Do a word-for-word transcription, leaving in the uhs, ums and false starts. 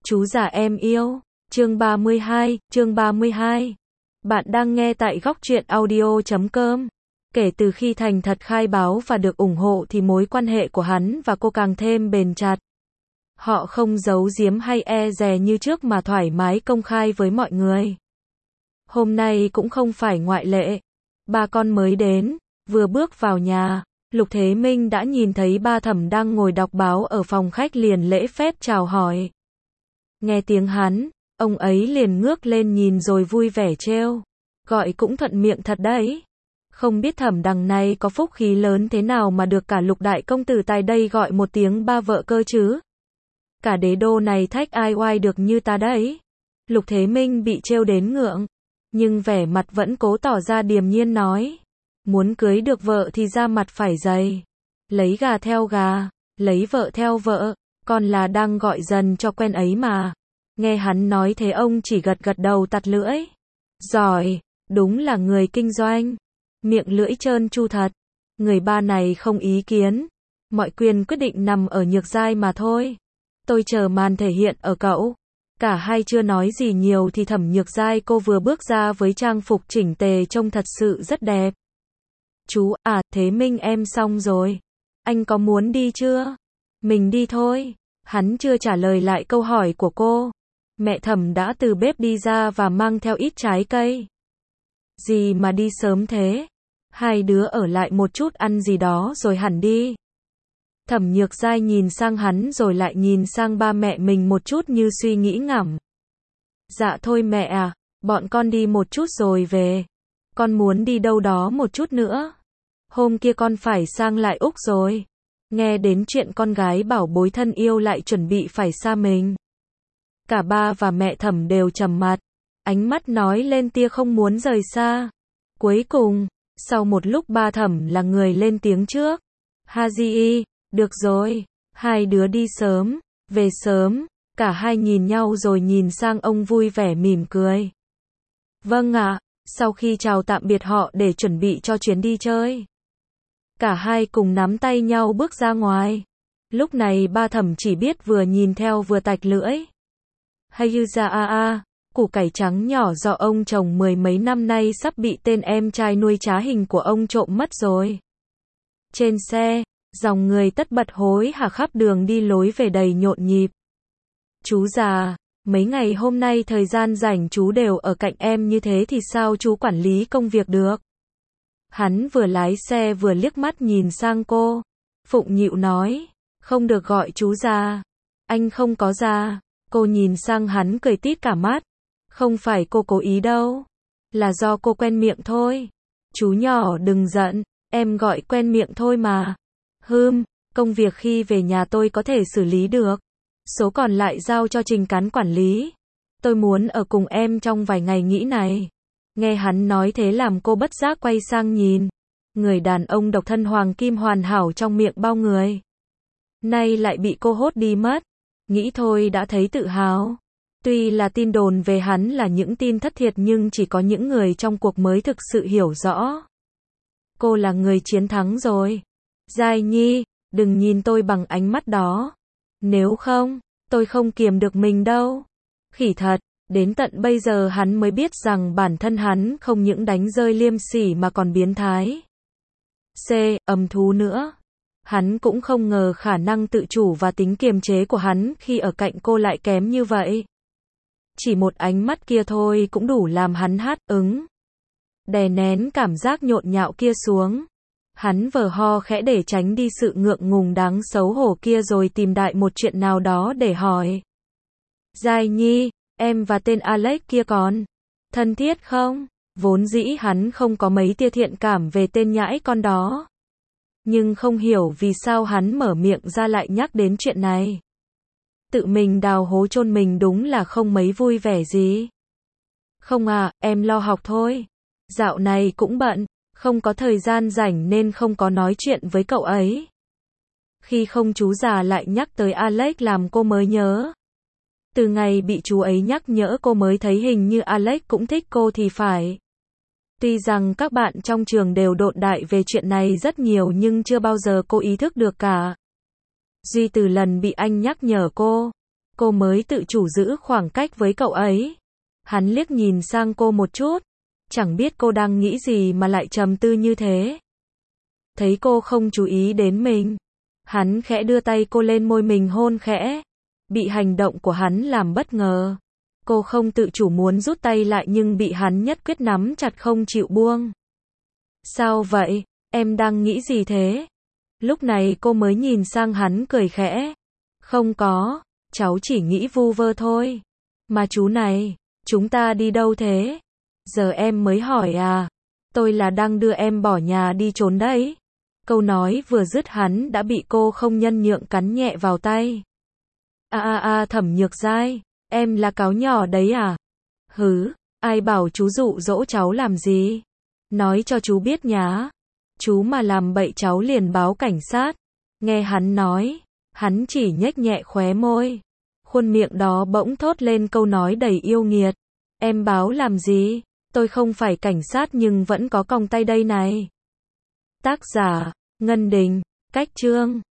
Chú già em yêu. Chương ba mươi hai, chương ba mươi hai. Bạn đang nghe tại góc truyện audio chấm com. Kể từ khi thành thật khai báo và được ủng hộ thì mối quan hệ của hắn và cô càng thêm bền chặt. Họ không giấu giếm hay e dè như trước mà thoải mái công khai với mọi người. Hôm nay cũng không phải ngoại lệ. Ba con mới đến, vừa bước vào nhà, Lục Thế Minh đã nhìn thấy ba Thẩm đang ngồi đọc báo ở phòng khách, liền lễ phép chào hỏi. Nghe tiếng hắn, ông ấy liền ngước lên nhìn rồi vui vẻ trêu. Gọi cũng thuận miệng thật đấy. Không biết Thẩm đằng này có phúc khí lớn thế nào mà được cả Lục đại công tử tại đây gọi một tiếng ba vợ cơ chứ. Cả đế đô này thách ai oai được như ta đấy. Lục Thế Minh bị trêu đến ngượng, nhưng vẻ mặt vẫn cố tỏ ra điềm nhiên nói. Muốn cưới được vợ thì ra mặt phải dày. Lấy gà theo gà, lấy vợ theo vợ, còn là đang gọi dần cho quen ấy mà. Nghe hắn nói thế ông chỉ gật gật đầu tặc lưỡi. Giỏi, đúng là người kinh doanh. Miệng lưỡi trơn tru thật. Người ba này không ý kiến. Mọi quyền quyết định nằm ở Nhược Giai mà thôi. Tôi chờ màn thể hiện ở cậu. Cả hai chưa nói gì nhiều thì Thẩm Nhược Giai cô vừa bước ra với trang phục chỉnh tề trông thật sự rất đẹp. Chú, à, Thế Minh em xong rồi. Anh có muốn đi chưa? Mình đi thôi. Hắn chưa trả lời lại câu hỏi của cô. Mẹ Thẩm đã từ bếp đi ra và mang theo ít trái cây. Gì mà đi sớm thế? Hai đứa ở lại một chút ăn gì đó rồi hẳn đi. Thẩm Nhược Giai nhìn sang hắn rồi lại nhìn sang ba mẹ mình một chút như suy nghĩ ngẫm. Dạ thôi mẹ à, bọn con đi một chút rồi về. Con muốn đi đâu đó một chút nữa. Hôm kia con phải sang lại Úc rồi. Nghe đến chuyện con gái bảo bối thân yêu lại chuẩn bị phải xa mình. Cả ba và mẹ Thẩm đều trầm mặt. Ánh mắt nói lên tia không muốn rời xa. Cuối cùng, sau một lúc ba Thẩm là người lên tiếng trước. Haji, được rồi, hai đứa đi sớm, về sớm. Cả hai nhìn nhau rồi nhìn sang ông vui vẻ mỉm cười. Vâng ạ, sau khi chào tạm biệt họ để chuẩn bị cho chuyến đi chơi. Cả hai cùng nắm tay nhau bước ra ngoài. Lúc này ba Thẩm chỉ biết vừa nhìn theo vừa tạch lưỡi. Hayuza a a, củ cải trắng nhỏ do ông trồng mười mấy năm nay sắp bị tên em trai nuôi trá hình của ông trộm mất rồi. Trên xe, dòng người tất bật hối hả khắp đường đi lối về đầy nhộn nhịp. Chú già, mấy ngày hôm nay thời gian rảnh chú đều ở cạnh em như thế thì sao chú quản lý công việc được? Hắn vừa lái xe vừa liếc mắt nhìn sang cô. Phụng Nhịu nói, không được gọi chú già. Anh không có già. Cô nhìn sang hắn cười tít cả mắt. Không phải cô cố ý đâu. Là do cô quen miệng thôi. Chú nhỏ đừng giận, em gọi quen miệng thôi mà. Hừm, công việc khi về nhà tôi có thể xử lý được. Số còn lại giao cho Trình Cán quản lý. Tôi muốn ở cùng em trong vài ngày nghỉ này. Nghe hắn nói thế làm cô bất giác quay sang nhìn. Người đàn ông độc thân hoàng kim hoàn hảo trong miệng bao người. Nay lại bị cô hốt đi mất. Nghĩ thôi đã thấy tự hào. Tuy là tin đồn về hắn là những tin thất thiệt nhưng chỉ có những người trong cuộc mới thực sự hiểu rõ. Cô là người chiến thắng rồi. Giai Nhi, đừng nhìn tôi bằng ánh mắt đó. Nếu không, tôi không kiềm được mình đâu. Khỉ thật, đến tận bây giờ hắn mới biết rằng bản thân hắn không những đánh rơi Liêm Sỉ mà còn biến thái. C. Âm thú nữa. Hắn cũng không ngờ khả năng tự chủ và tính kiềm chế của hắn khi ở cạnh cô lại kém như vậy. Chỉ một ánh mắt kia thôi cũng đủ làm hắn hát ứng. Đè nén cảm giác nhộn nhạo kia xuống. Hắn vờ ho khẽ để tránh đi sự ngượng ngùng đáng xấu hổ kia rồi tìm đại một chuyện nào đó để hỏi. Giai Nhi, em và tên Alex kia còn thân thiết không? Vốn dĩ hắn không có mấy tia thiện cảm về tên nhãi con đó. Nhưng không hiểu vì sao hắn mở miệng ra lại nhắc đến chuyện này. Tự mình đào hố chôn mình đúng là không mấy vui vẻ gì. Không à, em lo học thôi. Dạo này cũng bận, không có thời gian rảnh nên không có nói chuyện với cậu ấy. Khi không chú già lại nhắc tới Alex làm cô mới nhớ. Từ ngày bị chú ấy nhắc nhở cô mới thấy hình như Alex cũng thích cô thì phải. Tuy rằng các bạn trong trường đều đồn đại về chuyện này rất nhiều nhưng chưa bao giờ cô ý thức được cả. Duy từ lần bị anh nhắc nhở cô, cô mới tự chủ giữ khoảng cách với cậu ấy. Hắn liếc nhìn sang cô một chút, chẳng biết cô đang nghĩ gì mà lại trầm tư như thế. Thấy cô không chú ý đến mình, hắn khẽ đưa tay cô lên môi mình hôn khẽ. Bị hành động của hắn làm bất ngờ. Cô không tự chủ muốn rút tay lại nhưng bị hắn nhất quyết nắm chặt không chịu buông. Sao vậy? Em đang nghĩ gì thế? Lúc này cô mới nhìn sang hắn cười khẽ. Không có, cháu chỉ nghĩ vu vơ thôi. Mà chú này, chúng ta đi đâu thế? Giờ em mới hỏi à? Tôi là đang đưa em bỏ nhà đi trốn đấy. Câu nói vừa dứt hắn đã bị cô không nhân nhượng cắn nhẹ vào tay. A a a Thẩm Nhược Giai, em là cáo nhỏ đấy à? Hứ, ai bảo chú dụ dỗ cháu làm gì? Nói cho chú biết nhá. Chú mà làm bậy cháu liền báo cảnh sát. Nghe hắn nói, hắn chỉ nhếch nhẹ khóe môi. Khuôn miệng đó bỗng thốt lên câu nói đầy yêu nghiệt. Em báo làm gì? Tôi không phải cảnh sát nhưng vẫn có còng tay đây này. Tác giả, Ngân Đình, cách chương.